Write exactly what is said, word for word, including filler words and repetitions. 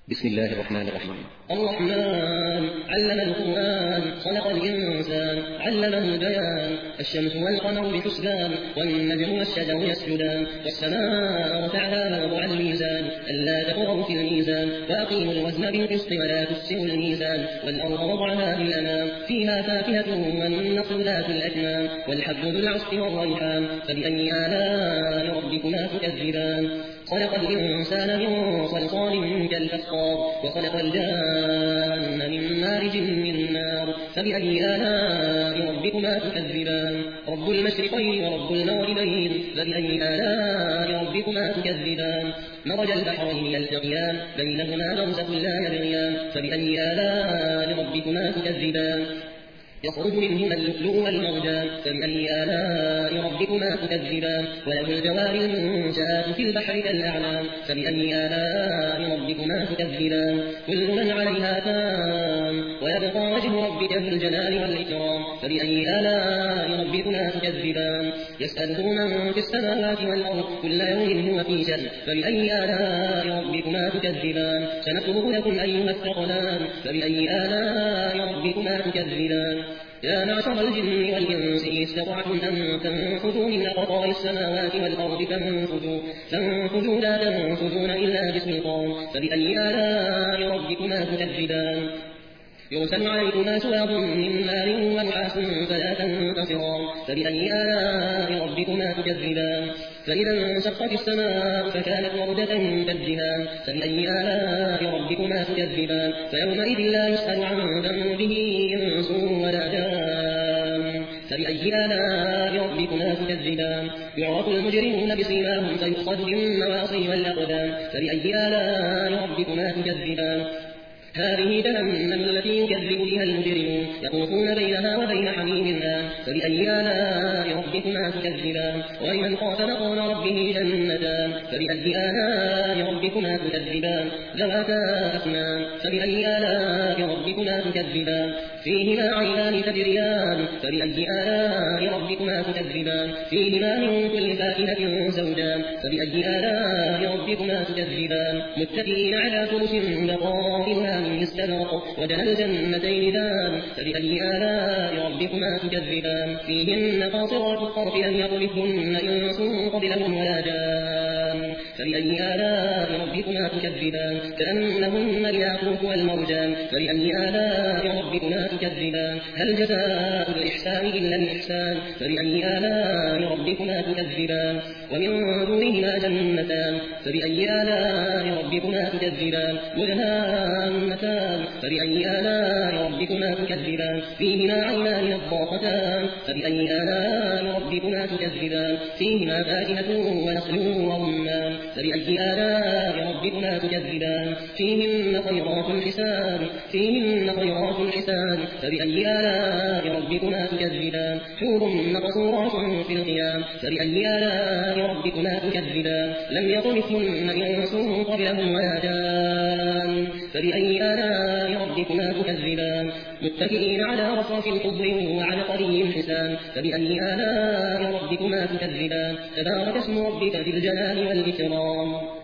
بسم الله الرحمن الرحيم. الرحمن علم القرآن خلق الإنسان علمه البيان. الشمس والقمر بحسبان والنجم والشجر يسجدان والسماء رفعها ووضع الميزان ألا تطغوا في الميزان وأقيموا الوزن بالقسط ولا تخسروا الميزان والأرض وضعها للأنام فيها فاكهة والنخل ذات الأكمام والحب ذو العصف والريحان فبأي آلاء ربكما تكذبان. خلق الإنسان من صلصال كالفخار وخلق الجان من مارج من نار فبأي آلاء ربكما تكذبان. رب المشرقين ورب المغربين فبأي آلاء ربكما تكذبان. مرج البحرين يلتقيان بينهما برزخ لا يبغيان فبأي آلاء ربكما تكذبان. يخرج منهما اللؤلؤ والمرجان فبأي آلاء ربكما تكذبان. وله الجوار المنشآت في البحر كالأعلام فبأي آلاء ربكما تكذبان. كل من عليها فان ويبقى وجه ربك ذو الجلال والإكرام فبأي آلاء ربكما تكذبان. يسأله من في السماوات والأرض كل يوم هو في شأن فبأي آلاء ربكما تكذبان. سنفرغ لكم أيها الثقلان فبأي آلاء ربكما تكذبان. يا معشر الجن والإنس إن استطعتم أن تنفذوا من أقطار السماوات والأرض فانفذوا فانفذوا لا تنفذون إلا بسلطان فبأي آلاء ربكما تكذبان. يرسل عليكما شواظ من نار ونحاس فلا تنتصران فبأي آلاء ربكما تكذبان. فإذا انشقت السماء فكانت وردة كالدهان فبأي آلاء ربكما تكذبان. فيومئذ لا يسأل عن ذنبه إنس ولا جان فبأي آلاء ربكما تكذبان. يعرف المجرمون بسيماهم فيؤخذ بالنواصي والأقدام فبأي آلاء ربكما تكذبان. هذه جهنم التي يكذب بها المجرمون يطوفون بينها وبين حميم آن فبأي آلاء ربكما تكذبان. ولمن خاف مقام ربه جنتان فبأي آلاء ربكما تكذبان. ذواتا أفنان فبأي آلاء ربكما تكذبان. فيهما عينان تجريان فبأي آلاء ربكما تكذبان. فيهما من كل فاكهة زوجان فبأي آلاء ربكما تكذبان. متكئين على فرش بطائنها من استبرق وجنى الجنتين دان فبأي آلاء ربكما تكذبان. فيهن قاصرات الطرف لم يطمثهن إنس قبلهم ولا جان فبأي آلاء ربكما تكذبان. كأنهن الياقوت والمرجان فبأي آلاء ربكما تكذبان. هل جزاء الإحسان إلا الإحسان فبأي آلاء ربكما تكذبان. ومن دونهما جنتان فبأي آلاء ربكما تكذبان. مدهامتان فبأي آلاء ربكما تكذبان. فيهما عينان نضاختان فبأي آلاء ربكما تكذبان. فيهما فاكهة ونخل ورمان فبأي آلاء ربكما تكذبان. فيهن خيرات حسان فيهن خيرات حسان فبأي آلاء ربكما تكذبان. حور مقصورات في الخيام فبأي آلاء ربكما تكذبان. لم يطمثهن إنس قبلهم ولا جان فبأي آلاء ربكما تكذبان. متكئين على رصاص خضر وعبقري حسان فبأي آلاء ربكما تكذبان. تبارك اسم ربك ذي الجلال والإكرام.